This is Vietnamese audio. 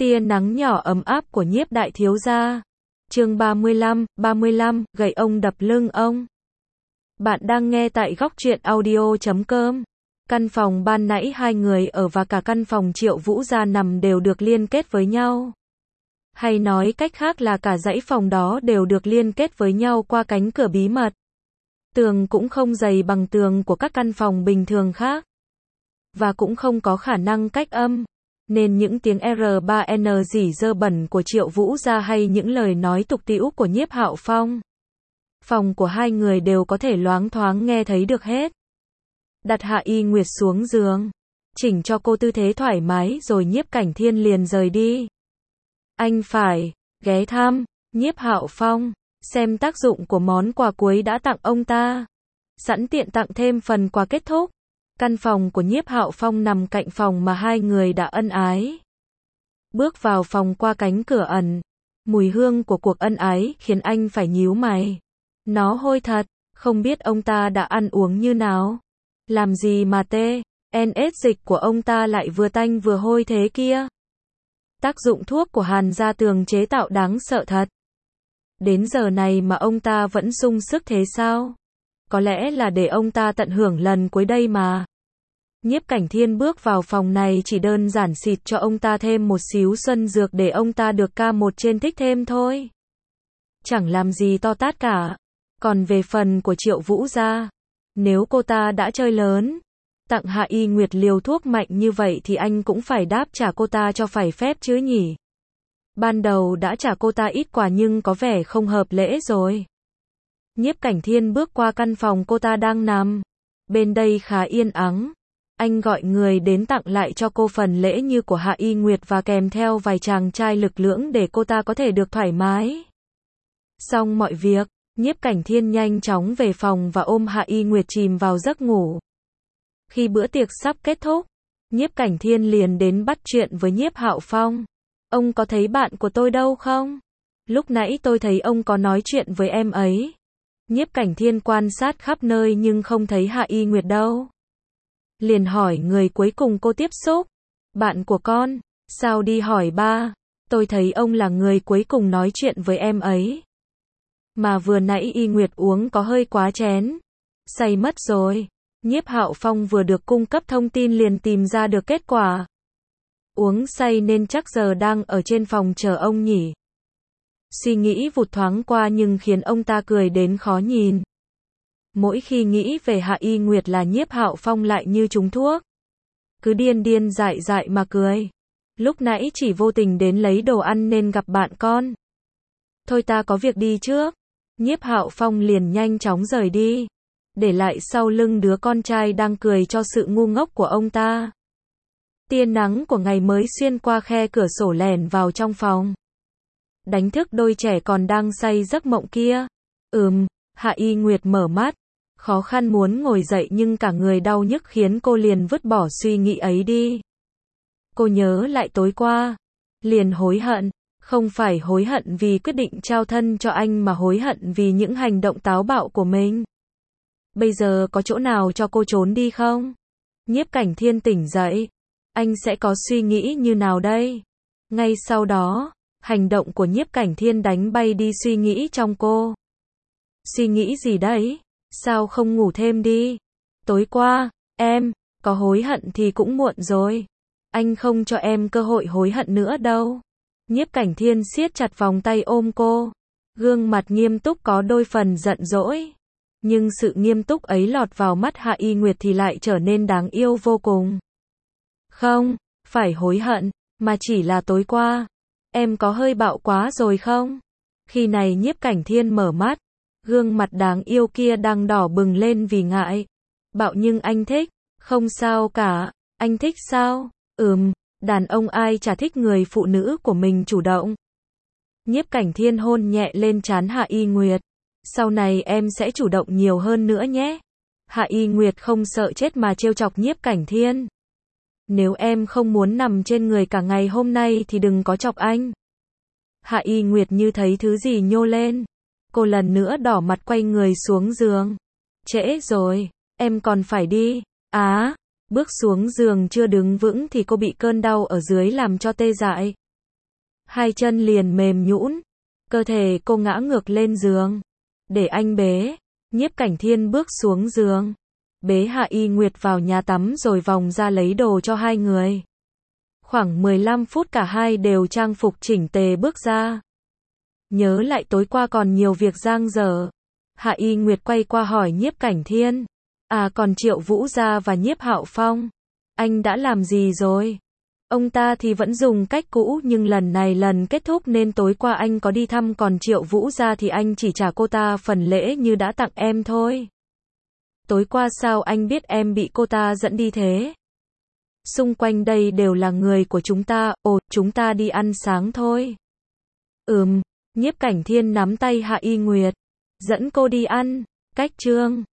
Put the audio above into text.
Tia nắng nhỏ ấm áp của Nhiếp đại thiếu gia. Chương 35, gậy ông đập lưng ông. Bạn đang nghe tại góc truyện audio.com. Căn phòng ban nãy hai người ở và cả căn phòng Triệu Vũ gia nằm đều được liên kết với nhau. Hay nói cách khác là cả dãy phòng đó đều được liên kết với nhau qua cánh cửa bí mật. Tường cũng không dày bằng tường của các căn phòng bình thường khác. Và cũng không có khả năng cách âm. Nên những tiếng R3N rỉ dơ bẩn của Triệu Vũ gia hay những lời nói tục tĩu của Nhiếp Hạo Phong. Phòng của hai người đều có thể loáng thoáng nghe thấy được hết. Đặt Hạ Y Nguyệt xuống giường. Chỉnh cho cô tư thế thoải mái rồi Nhiếp Cảnh Thiên liền rời đi. Anh phải ghé thăm Nhiếp Hạo Phong, xem tác dụng của món quà cuối đã tặng ông ta. Sẵn tiện tặng thêm phần quà kết thúc. Căn phòng của Nhiếp Hạo Phong nằm cạnh phòng mà hai người đã ân ái. Bước vào phòng qua cánh cửa ẩn, mùi hương của cuộc ân ái khiến anh phải nhíu mày. Nó hôi thật, không biết ông ta đã ăn uống như nào. Làm gì mà NS dịch của ông ta lại vừa tanh vừa hôi thế kia. Tác dụng thuốc của Hàn Gia Tường chế tạo đáng sợ thật. Đến giờ này mà ông ta vẫn sung sức thế sao? Có lẽ là để ông ta tận hưởng lần cuối đây mà. Nhiếp Cảnh Thiên bước vào phòng này chỉ đơn giản xịt cho ông ta thêm một xíu xuân dược để ông ta được K1 trên thích thêm thôi. Chẳng làm gì to tát cả. Còn về phần của Triệu Vũ gia, nếu cô ta đã chơi lớn, tặng Hạ Y Nguyệt liều thuốc mạnh như vậy thì anh cũng phải đáp trả cô ta cho phải phép chứ nhỉ. Ban đầu đã trả cô ta ít quà nhưng có vẻ không hợp lễ rồi. Nhiếp Cảnh Thiên bước qua căn phòng cô ta đang nằm. Bên đây khá yên ắng. Anh gọi người đến tặng lại cho cô phần lễ như của Hạ Y Nguyệt và kèm theo vài chàng trai lực lưỡng để cô ta có thể được thoải mái. Xong mọi việc, Nhiếp Cảnh Thiên nhanh chóng về phòng và ôm Hạ Y Nguyệt chìm vào giấc ngủ. Khi bữa tiệc sắp kết thúc, Nhiếp Cảnh Thiên liền đến bắt chuyện với Nhiếp Hạo Phong. Ông có thấy bạn của tôi đâu không? Lúc nãy tôi thấy ông có nói chuyện với em ấy. Nhiếp Cảnh Thiên quan sát khắp nơi nhưng không thấy Hạ Y Nguyệt đâu. Liền hỏi người cuối cùng cô tiếp xúc. Bạn của con, sao đi hỏi ba? Tôi thấy ông là người cuối cùng nói chuyện với em ấy. Mà vừa nãy Y Nguyệt uống có hơi quá chén. Say mất rồi. Nhiếp Hạo Phong vừa được cung cấp thông tin liền tìm ra được kết quả. Uống say nên chắc giờ đang ở trên phòng chờ ông nhỉ. Suy nghĩ vụt thoáng qua nhưng khiến ông ta cười đến khó nhìn. Mỗi khi nghĩ về Hạ Y Nguyệt là Nhiếp Hạo Phong lại như trúng thuốc. Cứ điên điên dại dại mà cười. Lúc nãy chỉ vô tình đến lấy đồ ăn nên gặp bạn con. Thôi ta có việc đi trước. Nhiếp Hạo Phong liền nhanh chóng rời đi. Để lại sau lưng đứa con trai đang cười cho sự ngu ngốc của ông ta. Tia nắng của ngày mới xuyên qua khe cửa sổ lèn vào trong phòng. Đánh thức đôi trẻ còn đang say giấc mộng kia. Hạ Y Nguyệt mở mắt. Khó khăn muốn ngồi dậy nhưng cả người đau nhức khiến cô liền vứt bỏ suy nghĩ ấy đi. Cô nhớ lại tối qua. Liền hối hận. Không phải hối hận vì quyết định trao thân cho anh mà hối hận vì những hành động táo bạo của mình. Bây giờ có chỗ nào cho cô trốn đi không? Nhiếp Cảnh Thiên tỉnh dậy. Anh sẽ có suy nghĩ như nào đây? Ngay sau đó, hành động của Nhiếp Cảnh Thiên đánh bay đi suy nghĩ trong cô. Suy nghĩ gì đấy? Sao không ngủ thêm đi? Tối qua, em có hối hận thì cũng muộn rồi. Anh không cho em cơ hội hối hận nữa đâu. Nhiếp Cảnh Thiên siết chặt vòng tay ôm cô. Gương mặt nghiêm túc có đôi phần giận dỗi. Nhưng sự nghiêm túc ấy lọt vào mắt Hạ Y Nguyệt thì lại trở nên đáng yêu vô cùng. Không, phải hối hận, mà chỉ là tối qua. Em có hơi bạo quá rồi không? Khi này Nhiếp Cảnh Thiên mở mắt. Gương mặt đáng yêu kia đang đỏ bừng lên vì ngại. Bạo nhưng anh thích. Không sao cả. Anh thích sao? Đàn ông ai chả thích người phụ nữ của mình chủ động. Nhiếp Cảnh Thiên hôn nhẹ lên trán Hạ Y Nguyệt. Sau này em sẽ chủ động nhiều hơn nữa nhé. Hạ Y Nguyệt không sợ chết mà trêu chọc Nhiếp Cảnh Thiên. Nếu em không muốn nằm trên người cả ngày hôm nay thì đừng có chọc anh. Hạ Y Nguyệt như thấy thứ gì nhô lên. Cô lần nữa đỏ mặt quay người xuống giường. Trễ rồi, em còn phải đi. Bước xuống giường chưa đứng vững thì cô bị cơn đau ở dưới làm cho tê dại. Hai chân liền mềm nhũn, cơ thể cô ngã ngược lên giường. Để anh bế. Nhiếp Cảnh Thiên bước xuống giường, bế Hạ Y Nguyệt vào nhà tắm rồi vòng ra lấy đồ cho hai người. Khoảng 15 phút cả hai đều trang phục chỉnh tề bước ra. Nhớ lại tối qua còn nhiều việc dang dở. Hạ Y Nguyệt quay qua hỏi Nhiếp Cảnh Thiên. À còn Triệu Vũ Gia và Nhiếp Hạo Phong. Anh đã làm gì rồi? Ông ta thì vẫn dùng cách cũ nhưng lần này lần kết thúc nên tối qua anh có đi thăm, còn Triệu Vũ Gia thì anh chỉ trả cô ta phần lễ như đã tặng em thôi. Tối qua sao anh biết em bị cô ta dẫn đi thế? Xung quanh đây đều là người của chúng ta, chúng ta đi ăn sáng thôi. Nhiếp Cảnh Thiên nắm tay Hạ Y Nguyệt, dẫn cô đi ăn. Cách Trương